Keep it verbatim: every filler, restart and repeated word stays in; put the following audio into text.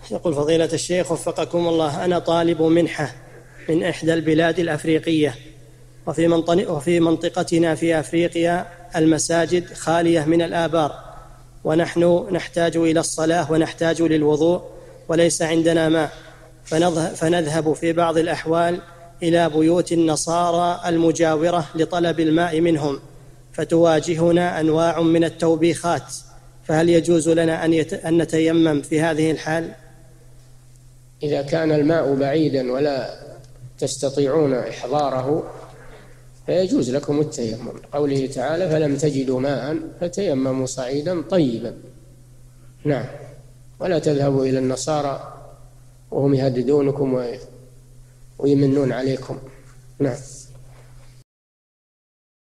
يقول فضيلة الشيخ وفقكم الله، أنا طالب منحة من إحدى البلاد الأفريقية، وفي وفي منطقتنا في أفريقيا المساجد خالية من الآبار، ونحن نحتاج إلى الصلاة ونحتاج للوضوء وليس عندنا ماء، فنذهب في بعض الأحوال إلى بيوت النصارى المجاورة لطلب الماء منهم، فتواجهنا أنواع من التوبيخات، فهل يجوز لنا أن نتيمم في هذه الحال؟ إذا كان الماء بعيدا ولا تستطيعون إحضاره فيجوز لكم التيمم، قوله تعالى فلم تجدوا ماء فتيمموا صعيدا طيبا. نعم، ولا تذهبوا إلى النصارى وهم يهددونكم ويمنون عليكم. نعم.